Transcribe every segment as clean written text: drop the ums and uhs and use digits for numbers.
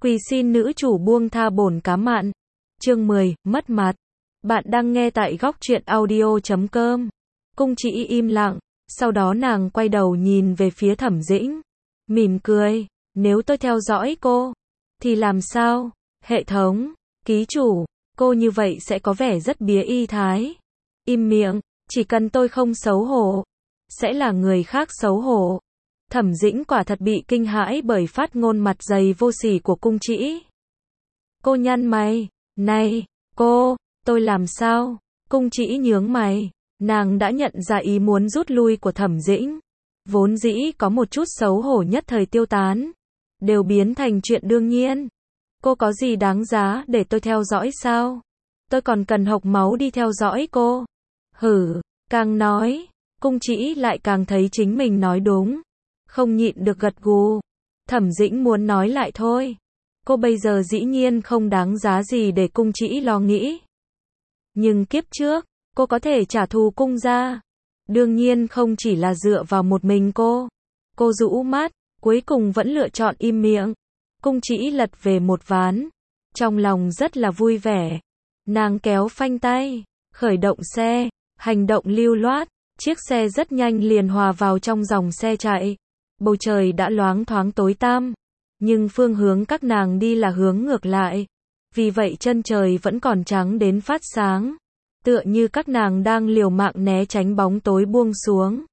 Quỳ xin nữ chủ buông tha bổn cá mặn. Chương 10, mất mặt. Bạn đang nghe tại góc truyện audio.com. Cung Chỉ im lặng, sau đó nàng quay đầu nhìn về phía Thẩm Dĩnh. Mỉm cười, nếu tôi theo dõi cô, thì làm sao? Hệ thống, ký chủ, cô như vậy sẽ có vẻ rất bía y thái. Im miệng, chỉ cần tôi không xấu hổ, sẽ là người khác xấu hổ. Thẩm Dĩnh quả thật bị kinh hãi bởi phát ngôn mặt dày vô sỉ của Cung Chỉ. Cô nhăn mày, này, tôi làm sao? Cung Chỉ nhướng mày, nàng đã nhận ra ý muốn rút lui của Thẩm Dĩnh. Vốn dĩ có một chút xấu hổ nhất thời tiêu tán, đều biến thành chuyện đương nhiên. Cô có gì đáng giá để tôi theo dõi sao? Tôi còn cần hộc máu đi theo dõi cô. Hử, càng nói, Cung Chỉ lại càng thấy chính mình nói đúng. Không nhịn được gật gù. Thẩm Dĩnh muốn nói lại thôi. Cô bây giờ dĩ nhiên không đáng giá gì để Cung Chỉ lo nghĩ. Nhưng kiếp trước, cô có thể trả thù Cung gia. Đương nhiên không chỉ là dựa vào một mình cô. Cô rũ mắt, cuối cùng vẫn lựa chọn im miệng. Cung Chỉ lật về một ván. Trong lòng rất là vui vẻ. Nàng kéo phanh tay, khởi động xe, hành động lưu loát. Chiếc xe rất nhanh liền hòa vào trong dòng xe chạy. Bầu trời đã loáng thoáng tối tăm, nhưng phương hướng các nàng đi là hướng ngược lại. Vì vậy chân trời vẫn còn trắng đến phát sáng, tựa như các nàng đang liều mạng né tránh bóng tối buông xuống.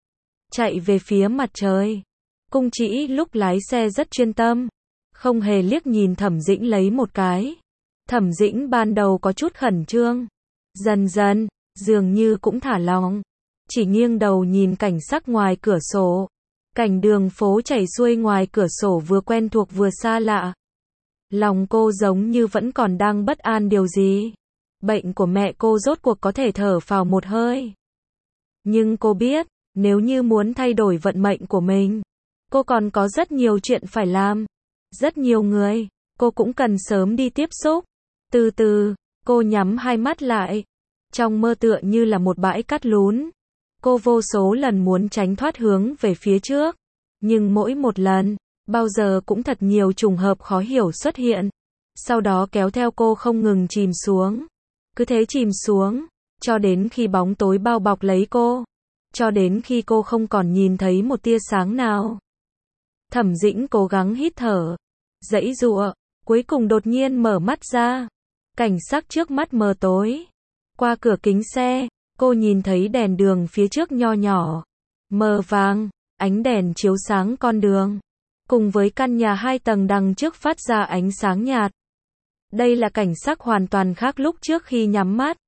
Chạy về phía mặt trời. Cung Chỉ lúc lái xe rất chuyên tâm, không hề liếc nhìn Thẩm Dĩnh lấy một cái. Thẩm Dĩnh ban đầu có chút khẩn trương, dần dần, dường như cũng thả lỏng, chỉ nghiêng đầu nhìn cảnh sắc ngoài cửa sổ. Cảnh đường phố chảy xuôi ngoài cửa sổ vừa quen thuộc vừa xa lạ. Lòng cô giống như vẫn còn đang bất an điều gì. Bệnh của mẹ cô rốt cuộc có thể thở phào một hơi. Nhưng cô biết, nếu như muốn thay đổi vận mệnh của mình, cô còn có rất nhiều chuyện phải làm. Rất nhiều người, cô cũng cần sớm đi tiếp xúc. Từ từ, cô nhắm hai mắt lại. Trong mơ tựa như là một bãi cát lún. Cô vô số lần muốn tránh thoát hướng về phía trước, nhưng mỗi một lần, bao giờ cũng thật nhiều trùng hợp khó hiểu xuất hiện, sau đó kéo theo cô không ngừng chìm xuống. Cứ thế chìm xuống, cho đến khi bóng tối bao bọc lấy cô, cho đến khi cô không còn nhìn thấy một tia sáng nào. Thẩm Dĩnh cố gắng hít thở, giãy giụa, cuối cùng đột nhiên mở mắt ra. Cảnh sắc trước mắt mờ tối. Qua cửa kính xe, cô nhìn thấy đèn đường phía trước nho nhỏ, mờ vàng, ánh đèn chiếu sáng con đường, cùng với căn nhà 2 tầng đằng trước phát ra ánh sáng nhạt. Đây là cảnh sắc hoàn toàn khác lúc trước khi nhắm mắt.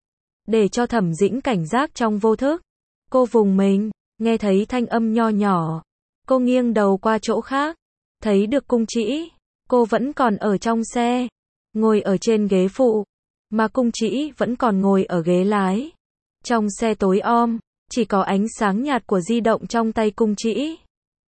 Để cho Thẩm Dĩnh cảnh giác trong vô thức, cô vùng mình, nghe thấy thanh âm nho nhỏ. Cô nghiêng đầu qua chỗ khác, thấy được Cung Chỉ. Cô vẫn còn ở trong xe, ngồi ở trên ghế phụ, mà Cung Chỉ vẫn còn ngồi ở ghế lái. Trong xe tối om, chỉ có ánh sáng nhạt của di động trong tay Cung Chỉ.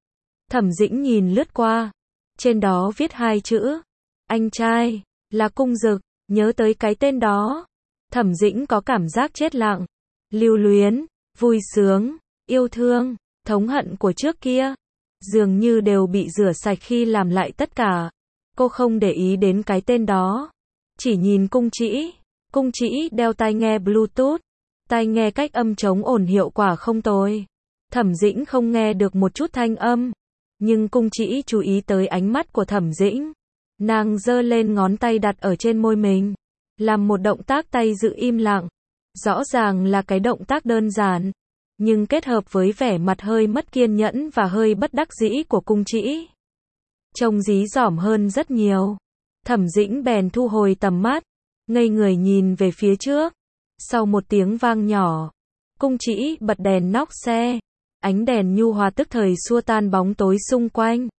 Thẩm Dĩnh nhìn lướt qua, trên đó viết 2 chữ, anh trai, là Cung Dực. Nhớ tới cái tên đó, Thẩm Dĩnh có cảm giác chết lặng, lưu luyến, vui sướng, yêu thương, thống hận của trước kia, dường như đều bị rửa sạch khi làm lại tất cả. Cô không để ý đến cái tên đó, chỉ nhìn Cung Chỉ. Cung Chỉ đeo tai nghe Bluetooth, tai nghe cách âm chống ồn hiệu quả không tồi. Thẩm Dĩnh không nghe được một chút thanh âm, nhưng Cung Chỉ chú ý tới ánh mắt của Thẩm Dĩnh. Nàng giơ lên ngón tay đặt ở trên môi mình, làm một động tác tay giữ im lặng. Rõ ràng là cái động tác đơn giản, nhưng kết hợp với vẻ mặt hơi mất kiên nhẫn và hơi bất đắc dĩ của Cung Chỉ, trông dí dỏm hơn rất nhiều. Thẩm Dĩnh bèn thu hồi tầm mắt, ngây người nhìn về phía trước. Sau một tiếng vang nhỏ, Cung Chỉ bật đèn nóc xe. Ánh đèn nhu hòa tức thời xua tan bóng tối xung quanh.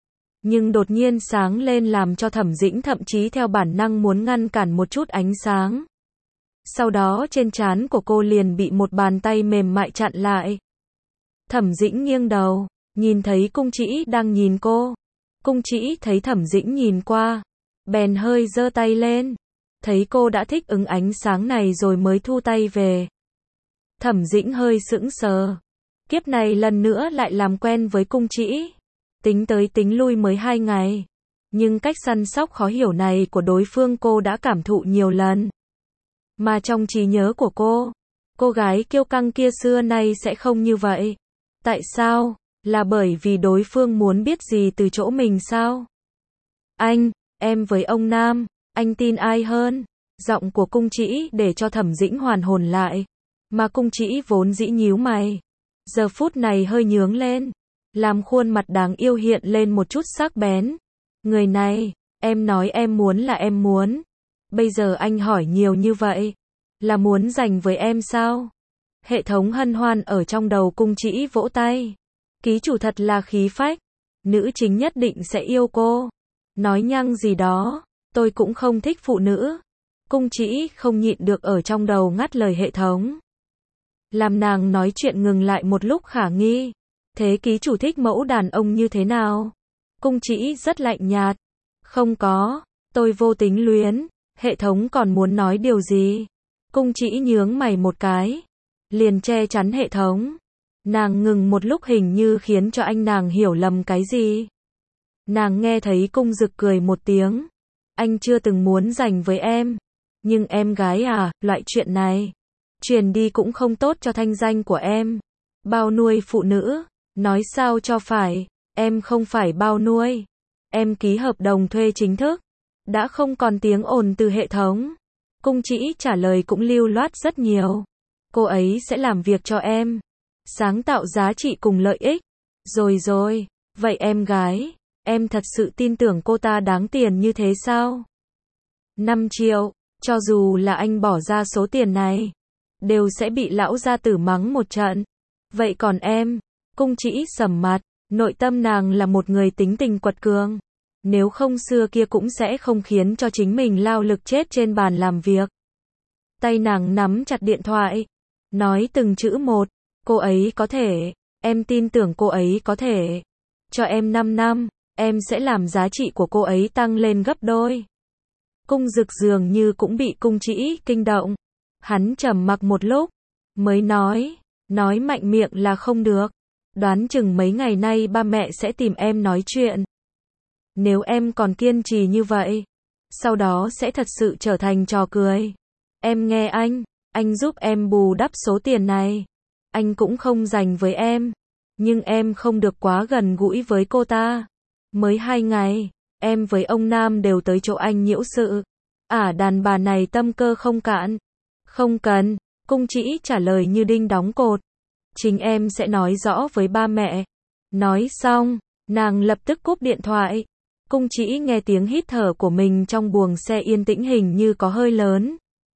Nhưng đột nhiên sáng lên làm cho Thẩm Dĩnh thậm chí theo bản năng muốn ngăn cản một chút ánh sáng. Sau đó trên trán của cô liền bị một bàn tay mềm mại chặn lại. Thẩm Dĩnh nghiêng đầu, nhìn thấy Cung Chỉ đang nhìn cô. Cung Chỉ thấy Thẩm Dĩnh nhìn qua, bèn hơi giơ tay lên. Thấy cô đã thích ứng ánh sáng này rồi mới thu tay về. Thẩm Dĩnh hơi sững sờ. Kiếp này lần nữa lại làm quen với Cung Chỉ. Tính tới tính lui mới 2 ngày. Nhưng cách săn sóc khó hiểu này của đối phương cô đã cảm thụ nhiều lần. Mà trong trí nhớ của cô gái kiêu căng kia xưa nay sẽ không như vậy. Tại sao? Là bởi vì đối phương muốn biết gì từ chỗ mình sao? Em với ông Nam, anh tin ai hơn? Giọng của Cung Trĩ để cho Thẩm Dĩnh hoàn hồn lại. Mà Cung Trĩ vốn dĩ nhíu mày, giờ phút này hơi nhướng lên, làm khuôn mặt đáng yêu hiện lên một chút sắc bén. Người này, em nói em muốn là em muốn. Bây giờ anh hỏi nhiều như vậy, là muốn dành với em sao? Hệ thống hân hoan ở trong đầu Cung Trĩ vỗ tay. Ký chủ thật là khí phách. Nữ chính nhất định sẽ yêu cô. Nói nhăng gì đó, tôi cũng không thích phụ nữ. Cung Trĩ không nhịn được ở trong đầu ngắt lời hệ thống. Làm nàng nói chuyện ngừng lại một lúc khả nghi. Thế ký chủ thích mẫu đàn ông như thế nào? Cung Trĩ rất lạnh nhạt. Không có, tôi vô tính luyến. Hệ thống còn muốn nói điều gì? Cung Trĩ nhướng mày một cái, liền che chắn hệ thống. Nàng ngừng một lúc hình như khiến cho nàng hiểu lầm cái gì. Nàng nghe thấy Cung Dực cười một tiếng. Anh chưa từng muốn dành với em. Nhưng em gái à, loại chuyện này truyền đi cũng không tốt cho thanh danh của em. Bao nuôi phụ nữ, nói sao cho phải, em không phải bao nuôi. Em ký hợp đồng thuê chính thức. Đã không còn tiếng ồn từ hệ thống. Cung Trĩ trả lời cũng lưu loát rất nhiều. Cô ấy sẽ làm việc cho em, sáng tạo giá trị cùng lợi ích. Rồi, vậy em gái, em thật sự tin tưởng cô ta đáng tiền như thế sao? 5 triệu, cho dù là anh bỏ ra số tiền này, đều sẽ bị lão gia tử mắng một trận. Vậy còn em? Cung Trĩ sầm mặt, nội tâm nàng là một người tính tình quật cường. Nếu không xưa kia cũng sẽ không khiến cho chính mình lao lực chết trên bàn làm việc. Tay nàng nắm chặt điện thoại, nói từng chữ một. Cô ấy có thể, em tin tưởng cô ấy có thể. Cho em 5 năm, em sẽ làm giá trị của cô ấy tăng lên gấp đôi. Cung Dực dường như cũng bị Cung Trĩ kinh động. Hắn trầm mặc một lúc, mới nói mạnh miệng là không được. Đoán chừng mấy ngày nay ba mẹ sẽ tìm em nói chuyện. Nếu em còn kiên trì như vậy, sau đó sẽ thật sự trở thành trò cười. Em nghe anh giúp em bù đắp số tiền này. Anh cũng không dành với em, nhưng em không được quá gần gũi với cô ta. Mới 2 ngày, em với ông Nam đều tới chỗ anh nhiễu sự. Đàn bà này tâm cơ không cạn. Không cần, Cung Trĩ trả lời như đinh đóng cột. Chính em sẽ nói rõ với ba mẹ. Nói xong, nàng lập tức cúp điện thoại. Cung Trĩ nghe tiếng hít thở của mình trong buồng xe yên tĩnh hình như có hơi lớn.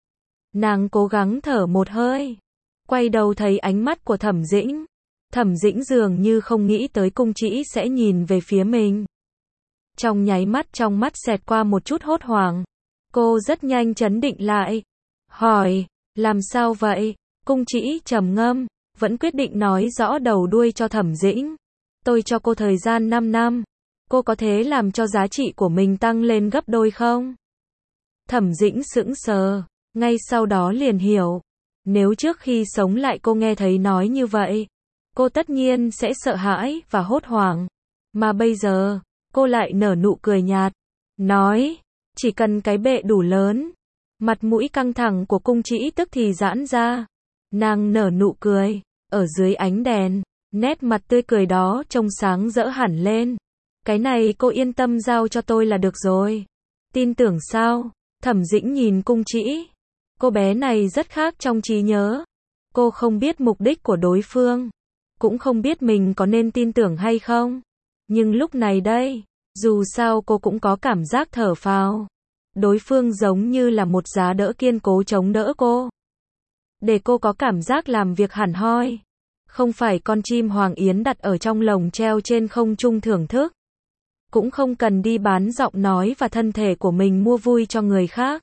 Nàng cố gắng thở một hơi, quay đầu thấy ánh mắt của Thẩm Dĩnh. Thẩm Dĩnh dường như không nghĩ tới Cung Trĩ sẽ nhìn về phía mình. Trong nháy mắt trong mắt xẹt qua một chút hốt hoảng. Cô rất nhanh trấn định lại. Hỏi, làm sao vậy? Cung Trĩ trầm ngâm, vẫn quyết định nói rõ đầu đuôi cho Thẩm Dĩnh. Tôi cho cô thời gian 5 năm. Cô có thể làm cho giá trị của mình tăng lên gấp đôi không? Thẩm Dĩnh sững sờ, ngay sau đó liền hiểu. Nếu trước khi sống lại cô nghe thấy nói như vậy, cô tất nhiên sẽ sợ hãi và hốt hoảng. Mà bây giờ, cô lại nở nụ cười nhạt. Nói, chỉ cần cái bệ đủ lớn. Mặt mũi căng thẳng của Cung Trĩ tức thì giãn ra. Nàng nở nụ cười, ở dưới ánh đèn, nét mặt tươi cười đó trông sáng rỡ hẳn lên. Cái này cô yên tâm giao cho tôi là được rồi. Tin tưởng sao? Thẩm Dĩnh nhìn Cung Trĩ. Cô bé này rất khác trong trí nhớ. Cô không biết mục đích của đối phương, cũng không biết mình có nên tin tưởng hay không. Nhưng lúc này đây, dù sao cô cũng có cảm giác thở phào. Đối phương giống như là một giá đỡ kiên cố chống đỡ cô, để cô có cảm giác làm việc hẳn hoi. Không phải con chim hoàng yến đặt ở trong lồng treo trên không trung thưởng thức. Cũng không cần đi bán giọng nói và thân thể của mình mua vui cho người khác.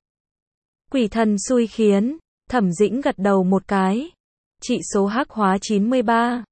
Quỷ thần xui khiến, Thẩm Dĩnh gật đầu một cái. Trị số hắc hóa 93.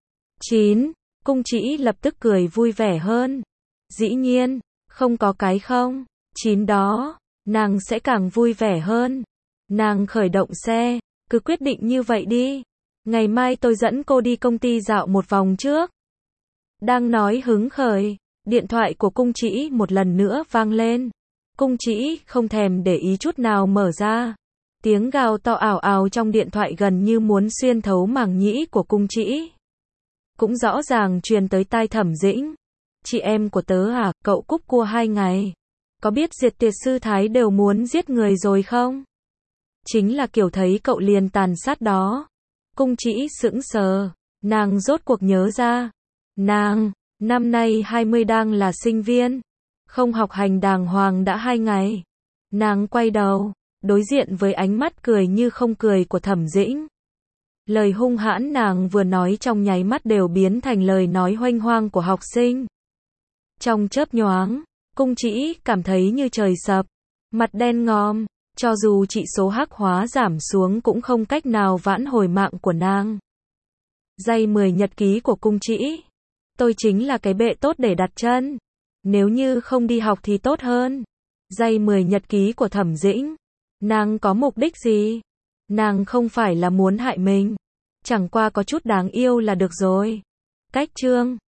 9. Cung Trĩ lập tức cười vui vẻ hơn. Dĩ nhiên, không có cái không. 9 đó, nàng sẽ càng vui vẻ hơn. Nàng khởi động xe, cứ quyết định như vậy đi. Ngày mai tôi dẫn cô đi công ty dạo một vòng trước. Đang nói hứng khởi, Điện thoại của cung trĩ một lần nữa vang lên. Cung trĩ không thèm để ý chút nào mở ra. Tiếng gào to ào ào trong điện thoại gần như muốn xuyên thấu màng nhĩ của cung trĩ. Cũng rõ ràng truyền tới tai Thẩm Dĩnh. Chị em của tớ à, cậu cúp cua 2 ngày. Có biết Diệt Tiệt Sư Thái đều muốn giết người rồi không? Chính là kiểu thấy cậu liền tàn sát đó. Cung trĩ sững sờ. Nàng rốt cuộc nhớ ra. Nàng, năm nay 20 đang là sinh viên. Không học hành đàng hoàng đã 2 ngày. Nàng quay đầu, đối diện với ánh mắt cười như không cười của Thẩm Dĩnh. Lời hung hãn nàng vừa nói trong nháy mắt đều biến thành lời nói huênh hoang của học sinh. Trong chớp nhoáng, cung trĩ cảm thấy như trời sập, mặt đen ngòm, cho dù trị số hắc hóa giảm xuống cũng không cách nào vãn hồi mạng của nàng. Dây 10 nhật ký của cung trĩ. Tôi chính là cái bệ tốt để đặt chân. Nếu như không đi học thì tốt hơn. Dây 10 nhật ký của Thẩm Dĩnh. Nàng có mục đích gì? Nàng không phải là muốn hại mình. Chẳng qua có chút đáng yêu là được rồi. Cách chương